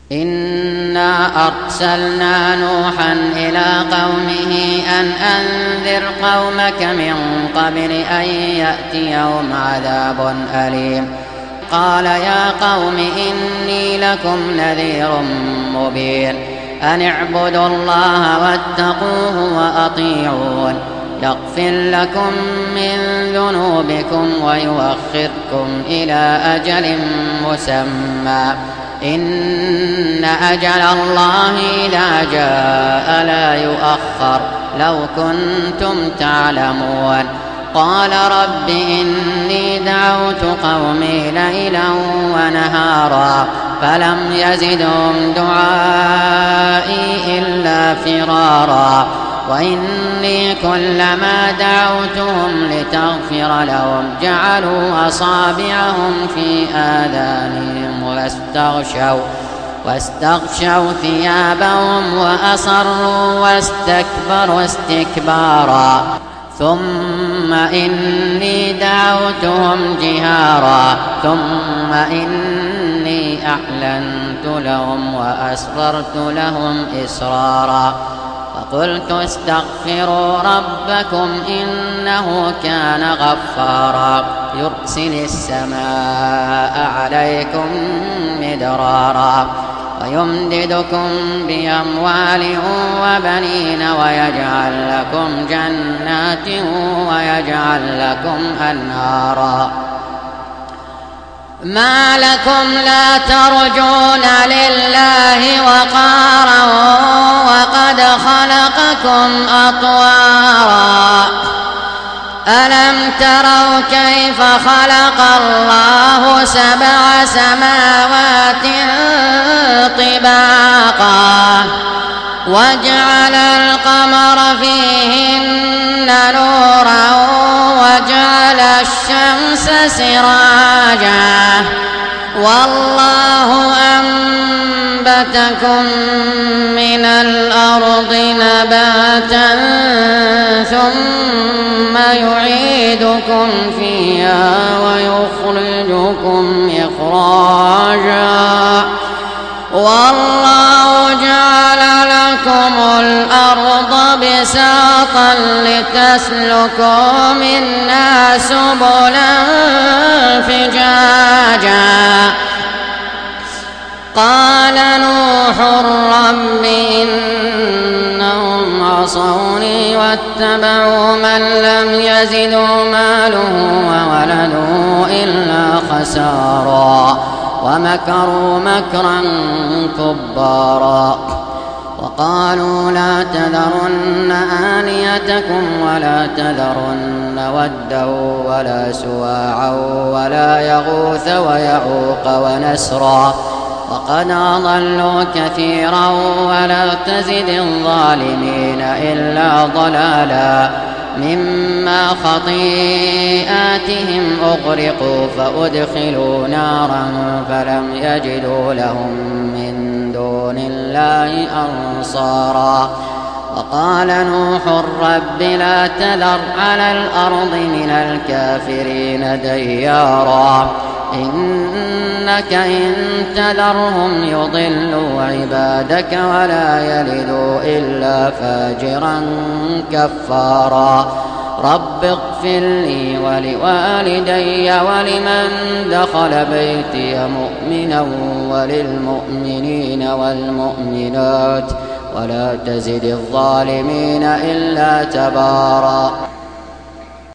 إنا أرسلنا نوحا إلى قومه أن أنذر قومك من قبل أن يأتيهم عذاب أليم. قال يا قوم إني لكم نذير مبين أن اعبدوا الله واتقوه وأطيعون يغفر لكم من ذنوبكم ويؤخركم إلى أجل مسمى إن أجل الله إذا جاء لا يؤخر لو كنتم تعلمون. قال رب إني دعوت قومي ليلا ونهارا فلم يزدهم دعائي إلا فرارا وإني كلما دعوتهم لتغفر لهم جعلوا أصابعهم في آذانهم واستغشوا ثيابهم وأصروا واستكبروا استكبارا ثم إني دعوتهم جهارا ثم إني أعلنت لهم وأسررت لهم إسرارا فقلت استغفروا ربكم إنه كان غفارا يرسل السماء عليكم مدرارا ويمددكم بأموال وبنين ويجعل لكم جنات ويجعل لكم أنهارا. ما لكم لا ترجون لله وقارا وقد خلقكم أطوارا ألم تروا كيف خلق الله 7 سماوات طباقا وجعل القمر فيهن نورا وجعل الشمس سراجا والله أنبتكم من الأرض نباتا ثم يعيدكم فيها ويخرجكم إخراجا والله جعل لكم الأرض بساطا لتسلكوا منها سبلا فجاجا. قال نوح رب إنهم عصوني واتبعوا من لم يزده ماله وولده إلا خسارا ومكروا مكرا كبارا. وقالوا لا تذرن آلهتكم ولا تذرن ودا ولا سواعا ولا يغوث ويعوق ونسرا وقد أضلوا كثيرا ولا تزد الظالمين إلا ضلالا مما خطيئاتهم أغرقوا فأدخلوا نارا فلم يجدوا لهم من دون الله أنصارا. وقال نوح رب لا تذر على الأرض من الكافرين ديارا إنك إن تذرهم يضلوا عبادك ولا يلدوا إلا فاجرا كفارا. رب اغفر لي ولوالدي ولمن دخل بيتي مؤمنا وللمؤمنين والمؤمنات ولا تزد الظالمين إلا تبارا.